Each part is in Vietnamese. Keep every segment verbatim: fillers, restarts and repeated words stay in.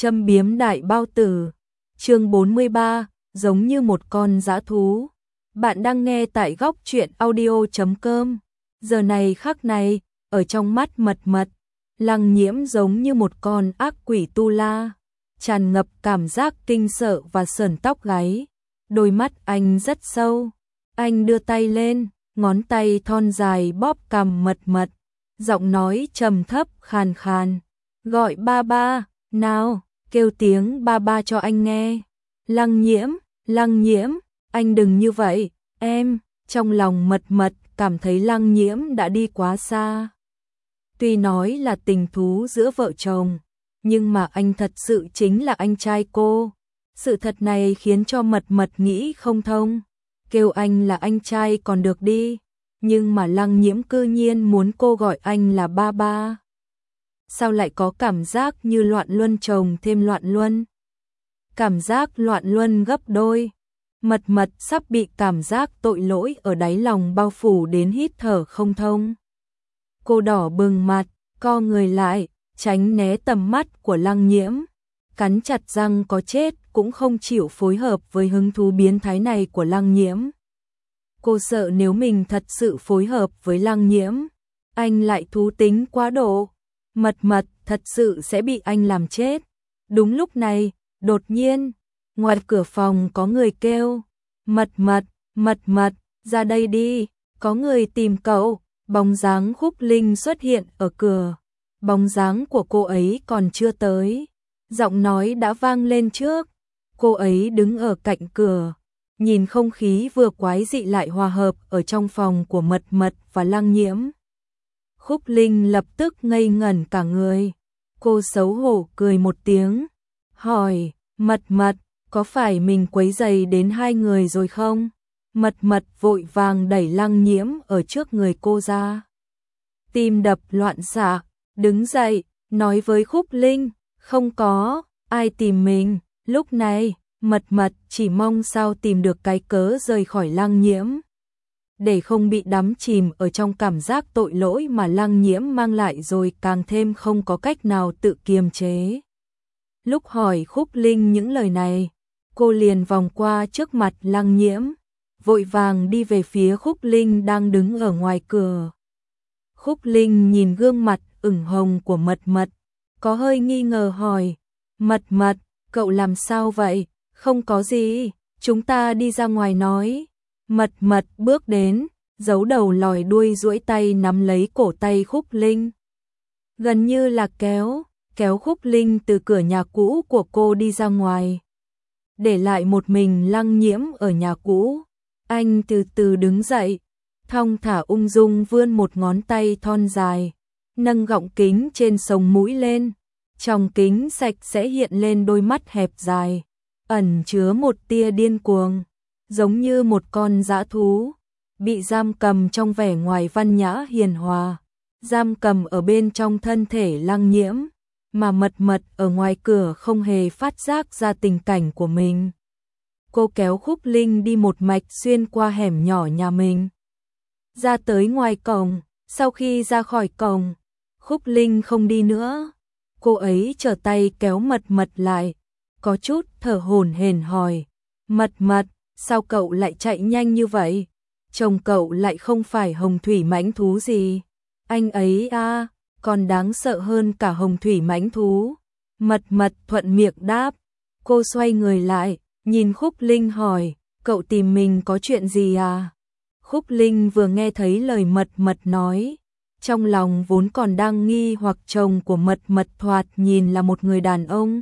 Châm biếm đại bao tử. Chương bốn mươi ba, giống như một con dã thú. Bạn đang nghe tại góc truyện audio chấm com. Giờ này khắc này, ở trong mắt Mật Mật, Lăng Nhiễm giống như một con ác quỷ tu la, tràn ngập cảm giác kinh sợ và sởn tóc gáy. Đôi mắt anh rất sâu. Anh đưa tay lên, ngón tay thon dài bóp cằm Mật Mật, giọng nói trầm thấp khàn khàn, gọi ba ba, nào, kêu tiếng ba ba cho anh nghe. Lăng Nhiễm, Lăng Nhiễm, anh đừng như vậy, em. Trong lòng Mật Mật cảm thấy Lăng Nhiễm đã đi quá xa. Tuy nói là tình thú giữa vợ chồng, nhưng mà anh thật sự chính là anh trai cô. Sự thật này khiến cho Mật Mật nghĩ không thông. Kêu anh là anh trai còn được đi, nhưng mà Lăng Nhiễm cư nhiên muốn cô gọi anh là ba ba. Sao lại có cảm giác như loạn luân chồng thêm loạn luân? Cảm giác loạn luân gấp đôi. Mật Mật sắp bị cảm giác tội lỗi ở đáy lòng bao phủ đến hít thở không thông. Cô đỏ bừng mặt, co người lại, tránh né tầm mắt của Lăng Nhiễm, cắn chặt răng có chết cũng không chịu phối hợp với hứng thú biến thái này của Lăng Nhiễm. Cô sợ nếu mình thật sự phối hợp với Lăng Nhiễm, anh lại thú tính quá độ, Mật Mật thật sự sẽ bị anh làm chết. Đúng lúc này, đột nhiên, ngoài cửa phòng có người kêu, Mật Mật, Mật Mật, ra đây đi, có người tìm cậu. Bóng dáng Khúc Linh xuất hiện ở cửa, bóng dáng của cô ấy còn chưa tới, giọng nói đã vang lên trước. Cô ấy đứng ở cạnh cửa, nhìn không khí vừa quái dị lại hòa hợp ở trong phòng của Mật Mật và Lăng Nhiễm. Khúc Linh lập tức ngây ngẩn cả người, cô xấu hổ cười một tiếng, hỏi, Mật Mật, có phải mình quấy rầy đến hai người rồi không? Mật Mật vội vàng đẩy Lăng Nhiễm ở trước người cô ra. Tim đập loạn xạ, đứng dậy, nói với Khúc Linh, không có, ai tìm mình. Lúc này, Mật Mật chỉ mong sao tìm được cái cớ rời khỏi Lăng Nhiễm, để không bị đắm chìm ở trong cảm giác tội lỗi mà Lăng Nhiễm mang lại rồi càng thêm không có cách nào tự kiềm chế. Lúc hỏi Khúc Linh những lời này, cô liền vòng qua trước mặt Lăng Nhiễm, vội vàng đi về phía Khúc Linh đang đứng ở ngoài cửa. Khúc Linh nhìn gương mặt ửng hồng của Mật Mật, có hơi nghi ngờ hỏi, Mật Mật, cậu làm sao vậy? Không có gì, chúng ta đi ra ngoài nói. Mật Mật bước đến, giấu đầu lòi đuôi duỗi tay nắm lấy cổ tay Khúc Linh, gần như là kéo, kéo Khúc Linh từ cửa nhà cũ của cô đi ra ngoài, để lại một mình Lăng Nhiễm ở nhà cũ. Anh từ từ đứng dậy, thong thả ung dung vươn một ngón tay thon dài, nâng gọng kính trên sống mũi lên, trong kính sạch sẽ hiện lên đôi mắt hẹp dài, ẩn chứa một tia điên cuồng, giống như một con dã thú, bị giam cầm trong vẻ ngoài văn nhã hiền hòa, giam cầm ở bên trong thân thể Lăng Nhiễm, mà Mật Mật ở ngoài cửa không hề phát giác ra tình cảnh của mình. Cô kéo Khúc Linh đi một mạch xuyên qua hẻm nhỏ nhà mình, ra tới ngoài cổng. Sau khi ra khỏi cổng, Khúc Linh không đi nữa, cô ấy trở tay kéo Mật Mật lại, có chút thở hổn hển hỏi, Mật Mật, sao cậu lại chạy nhanh như vậy? Chồng cậu lại không phải hồng thủy mãnh thú gì, anh ấy à, còn đáng sợ hơn cả hồng thủy mãnh thú. Mật Mật thuận miệng đáp. Cô xoay người lại, nhìn Khúc Linh hỏi, cậu tìm mình có chuyện gì à? Khúc Linh vừa nghe thấy lời Mật Mật nói, trong lòng vốn còn đang nghi hoặc chồng của Mật Mật thoạt nhìn là một người đàn ông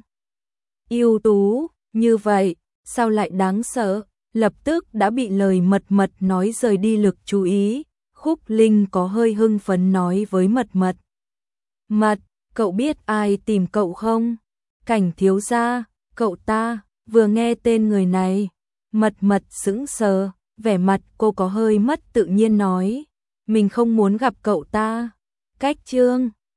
ưu tú như vậy, sao lại đáng sợ, lập tức đã bị lời Mật Mật nói rời đi lực chú ý. Khúc Linh có hơi hưng phấn nói với Mật Mật, Mật, cậu biết ai tìm cậu không? Cảnh thiếu gia, cậu ta. Vừa nghe tên người này, Mật Mật sững sờ, vẻ mặt cô có hơi mất tự nhiên nói, mình không muốn gặp cậu ta. Cách chương